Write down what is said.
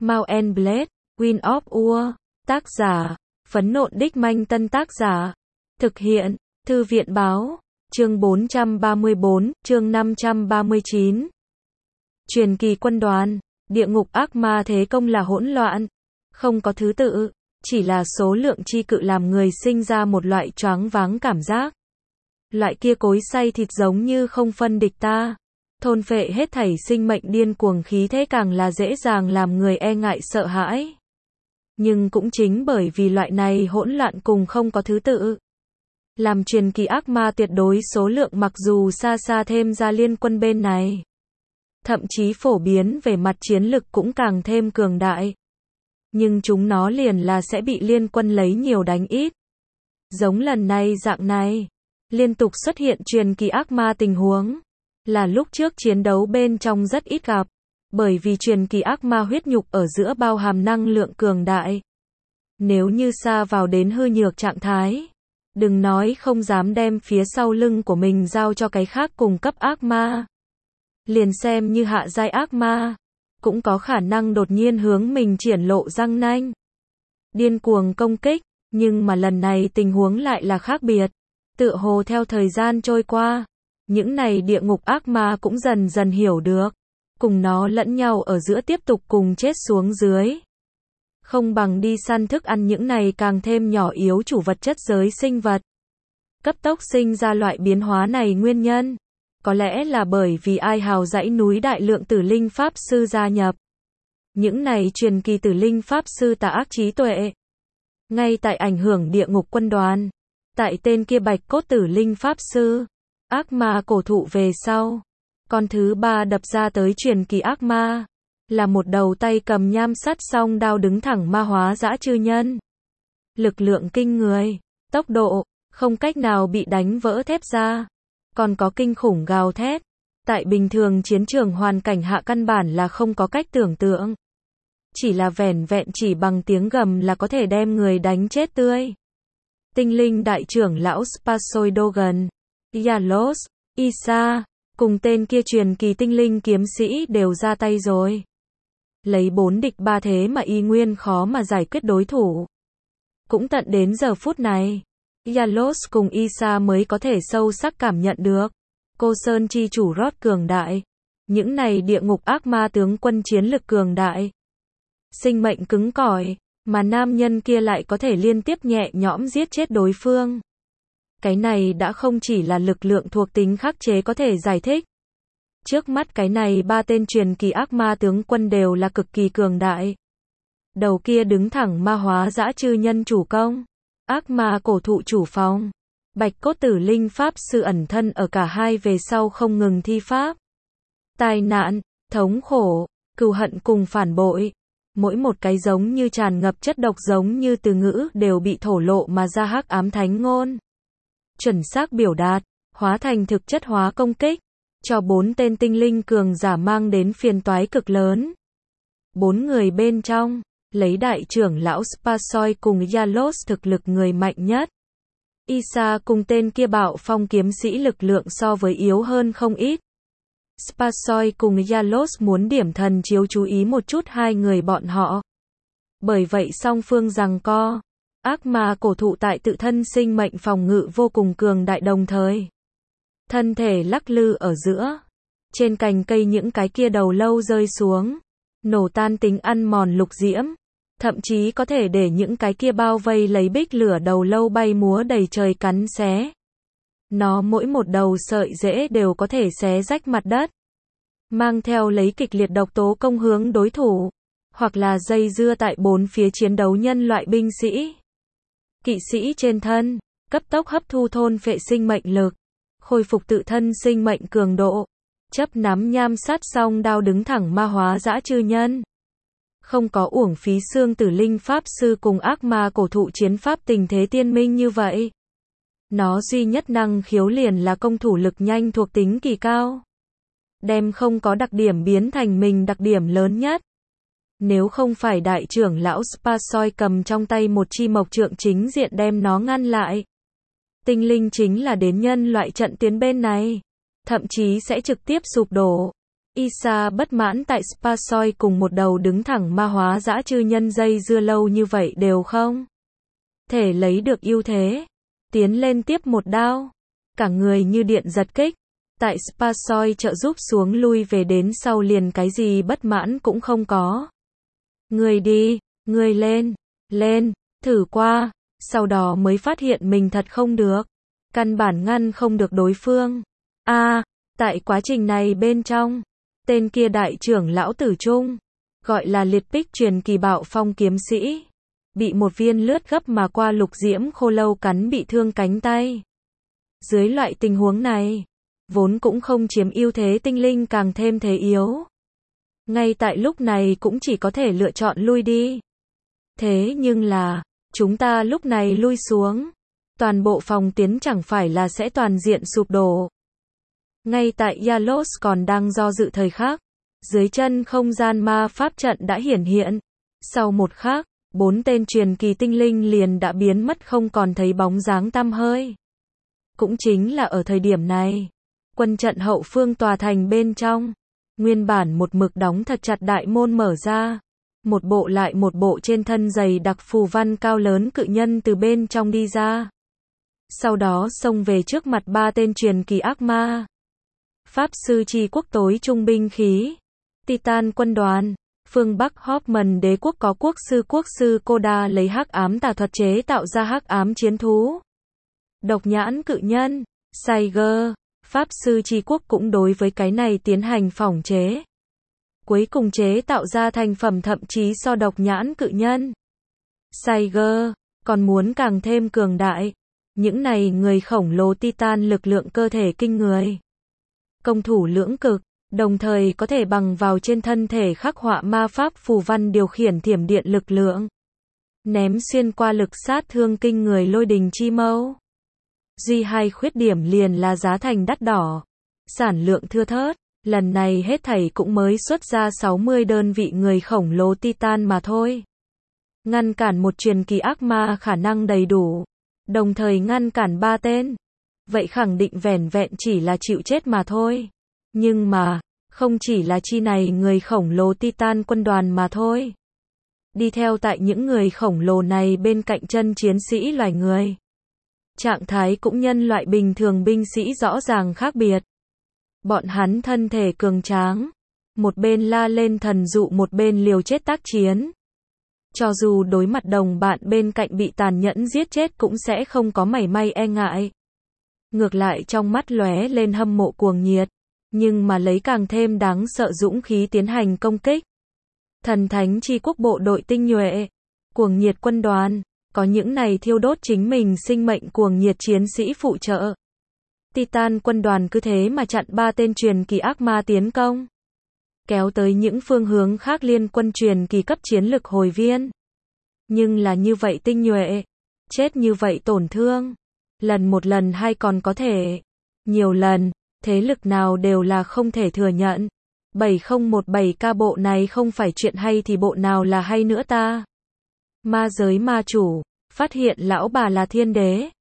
Mount and Blade, Wind of War. Tác giả, Phấn Nộn Đích Manh. Tân tác giả, thực hiện, Thư viện Báo. Chương 434, chương 539. Truyền kỳ quân đoàn. Địa ngục ác ma thế công là hỗn loạn, không có thứ tự, chỉ là số lượng chi cự làm người sinh ra một loại choáng váng cảm giác. Loại kia cối xay thịt giống như không phân địch ta, thôn phệ hết thảy sinh mệnh, điên cuồng khí thế càng là dễ dàng làm người e ngại sợ hãi. Nhưng cũng chính bởi vì loại này hỗn loạn cùng không có thứ tự, làm truyền kỳ ác ma tuyệt đối số lượng mặc dù xa xa thêm ra liên quân bên này, thậm chí phổ biến về mặt chiến lực cũng càng thêm cường đại. Nhưng chúng nó liền là sẽ bị liên quân lấy nhiều đánh ít. Giống lần này dạng này, liên tục xuất hiện truyền kỳ ác ma tình huống, là lúc trước chiến đấu bên trong rất ít gặp, bởi vì truyền kỳ ác ma huyết nhục ở giữa bao hàm năng lượng cường đại. Nếu như sa vào đến hư nhược trạng thái, đừng nói không dám đem phía sau lưng của mình giao cho cái khác cùng cấp ác ma, liền xem như hạ giai ác ma, cũng có khả năng đột nhiên hướng mình triển lộ răng nanh, điên cuồng công kích. Nhưng mà lần này tình huống lại là khác biệt. Tựa hồ theo thời gian trôi qua, những này địa ngục ác ma cũng dần dần hiểu được, cùng nó lẫn nhau ở giữa tiếp tục cùng chết xuống dưới, không bằng đi săn thức ăn những này càng thêm nhỏ yếu chủ vật chất giới sinh vật. Cấp tốc sinh ra loại biến hóa này nguyên nhân, có lẽ là bởi vì ai hào dãy núi đại lượng tử linh pháp sư gia nhập. Những này truyền kỳ tử linh pháp sư tà ác trí tuệ, ngay tại ảnh hưởng địa ngục quân đoàn. Tại tên kia bạch cốt tử linh pháp sư, ác ma cổ thụ về sau, con thứ ba đập ra tới truyền kỳ ác ma, là một đầu tay cầm nham sắt song đao đứng thẳng ma hóa dã chư nhân. Lực lượng kinh người, tốc độ, không cách nào bị đánh vỡ thép ra, còn có kinh khủng gào thét. Tại bình thường chiến trường hoàn cảnh hạ căn bản là không có cách tưởng tượng. Chỉ là vẻn vẹn chỉ bằng tiếng gầm là có thể đem người đánh chết tươi. Tinh linh đại trưởng lão Spasoidogan, Yalos, Isa, cùng tên kia truyền kỳ tinh linh kiếm sĩ đều ra tay rồi. Lấy 4 địch 3 thế mà y nguyên khó mà giải quyết đối thủ. Cũng tận đến giờ phút này, Yalos cùng Isa mới có thể sâu sắc cảm nhận được Cô Sơn chi chủ Rod cường đại, những này địa ngục ác ma tướng quân chiến lực cường đại, sinh mệnh cứng cỏi, mà nam nhân kia lại có thể liên tiếp nhẹ nhõm giết chết đối phương. Cái này đã không chỉ là lực lượng thuộc tính khắc chế có thể giải thích. Trước mắt cái này ba tên truyền kỳ ác ma tướng quân đều là cực kỳ cường đại. Đầu kia đứng thẳng ma hóa dã chư nhân chủ công, ác ma cổ thụ chủ phòng, bạch cốt tử linh pháp sư ẩn thân ở cả hai về sau không ngừng thi pháp. Tai nạn, thống khổ, cừu hận cùng phản bội, mỗi một cái giống như tràn ngập chất độc, giống như từ ngữ đều bị thổ lộ mà ra hắc ám thánh ngôn. Chuẩn xác biểu đạt, hóa thành thực chất hóa công kích, cho 4 tên tinh linh cường giả mang đến phiền toái cực lớn. 4 người bên trong, lấy đại trưởng lão Spasoi cùng Yalos thực lực người mạnh nhất. Isa cùng tên kia bạo phong kiếm sĩ lực lượng so với yếu hơn không ít. Spasoi cùng Yalos muốn điểm thần chiếu chú ý một chút hai người bọn họ. Bởi vậy song phương giằng co, ác ma cổ thụ tại tự thân sinh mệnh phòng ngự vô cùng cường đại, đồng thời thân thể lắc lư ở giữa, trên cành cây những cái kia đầu lâu rơi xuống, nổ tan tính ăn mòn lục diễm, thậm chí có thể để những cái kia bao vây lấy bích lửa đầu lâu bay múa đầy trời cắn xé. Nó mỗi một đầu sợi rễ đều có thể xé rách mặt đất, mang theo lấy kịch liệt độc tố công hướng đối thủ, hoặc là dây dưa tại bốn phía chiến đấu nhân loại binh sĩ, kỵ sĩ trên thân, cấp tốc hấp thu thôn phệ sinh mệnh lực, khôi phục tự thân sinh mệnh cường độ, chấp nắm nham sắt song đao đứng thẳng ma hóa dã chư nhân. Không có uổng phí xương tử linh pháp sư cùng ác ma cổ thụ chiến pháp tình thế tiên minh như vậy. Nó duy nhất năng khiếu liền là công thủ lực nhanh thuộc tính kỳ cao, đem không có đặc điểm biến thành mình đặc điểm lớn nhất. Nếu không phải đại trưởng lão Spasoi cầm trong tay một chi mộc trượng chính diện đem nó ngăn lại, tinh linh chính là đến nhân loại trận tuyến bên này, thậm chí sẽ trực tiếp sụp đổ. Isa bất mãn tại Spa Soi cùng một đầu đứng thẳng ma hóa dã chư nhân dây dưa lâu như vậy đều không thể lấy được ưu thế. Tiến lên tiếp một đao. Cả người như điện giật kích. Tại Spa Soi trợ giúp xuống lui về đến sau liền cái gì bất mãn cũng không có. Người đi, người lên, lên, thử qua. Sau đó mới phát hiện mình thật không được. Căn bản ngăn không được đối phương. Tại quá trình này bên trong, tên kia đại trưởng lão tử trung, gọi là liệt bích truyền kỳ bạo phong kiếm sĩ, bị một viên lướt gấp mà qua lục diễm khô lâu cắn bị thương cánh tay. Dưới loại tình huống này, vốn cũng không chiếm ưu thế tinh linh càng thêm thế yếu. Ngay tại lúc này cũng chỉ có thể lựa chọn lui đi. Thế nhưng là, chúng ta lúc này lui xuống, toàn bộ phòng tiến chẳng phải là sẽ toàn diện sụp đổ. Ngay tại Yalos còn đang do dự thời khắc, dưới chân không gian ma pháp trận đã hiển hiện. Sau một khắc, 4 tên truyền kỳ tinh linh liền đã biến mất không còn thấy bóng dáng tăm hơi. Cũng chính là ở thời điểm này, quân trận hậu phương tòa thành bên trong, nguyên bản một mực đóng thật chặt đại môn mở ra. Một bộ lại một bộ trên thân dày đặc phù văn cao lớn cự nhân từ bên trong đi ra. Sau đó xông về trước mặt 3 tên truyền kỳ ác ma. Pháp sư tri quốc tối trung binh khí. Titan quân đoàn. Phương Bắc Hoffman đế quốc có quốc sư Koda lấy hắc ám tà thuật chế tạo ra hắc ám chiến thú. Độc nhãn cự nhân. Saiger. Pháp sư tri quốc cũng đối với cái này tiến hành phỏng chế. Cuối cùng chế tạo ra thành phẩm thậm chí so độc nhãn cự nhân. Saiger. Còn muốn càng thêm cường đại. Những này người khổng lồ Titan lực lượng cơ thể kinh người. Công thủ lưỡng cực, đồng thời có thể bằng vào trên thân thể khắc họa ma pháp phù văn điều khiển thiểm điện lực lượng. Ném xuyên qua lực sát thương kinh người lôi đình chi mâu. Duy hai khuyết điểm liền là giá thành đắt đỏ. Sản lượng thưa thớt, lần này hết thảy cũng mới xuất ra 60 đơn vị người khổng lồ Titan mà thôi. Ngăn cản một truyền kỳ ác ma khả năng đầy đủ. Đồng thời ngăn cản 3 tên. Vậy khẳng định vẻn vẹn chỉ là chịu chết mà thôi. Nhưng mà, không chỉ là chi này người khổng lồ Titan quân đoàn mà thôi. Đi theo tại những người khổng lồ này bên cạnh chân chiến sĩ loài người. Trạng thái cũng nhân loại bình thường binh sĩ rõ ràng khác biệt. Bọn hắn thân thể cường tráng. Một bên la lên thần dụ một bên liều chết tác chiến. Cho dù đối mặt đồng bạn bên cạnh bị tàn nhẫn giết chết cũng sẽ không có mảy may e ngại. Ngược lại trong mắt lóe lên hâm mộ cuồng nhiệt, nhưng mà lấy càng thêm đáng sợ dũng khí tiến hành công kích. Thần thánh chi quốc bộ đội tinh nhuệ, cuồng nhiệt quân đoàn, có những này thiêu đốt chính mình sinh mệnh cuồng nhiệt chiến sĩ phụ trợ. Titan quân đoàn cứ thế mà chặn 3 tên truyền kỳ ác ma tiến công. Kéo tới những phương hướng khác liên quân truyền kỳ cấp chiến lực hồi viên. Nhưng là như vậy tinh nhuệ, chết như vậy tổn thương. Lần một lần hai còn có thể. Nhiều lần, thế lực nào đều là không thể thừa nhận. 7017K bộ này không phải chuyện hay thì bộ nào là hay nữa ta. Ma giới ma chủ, phát hiện lão bà là thiên đế.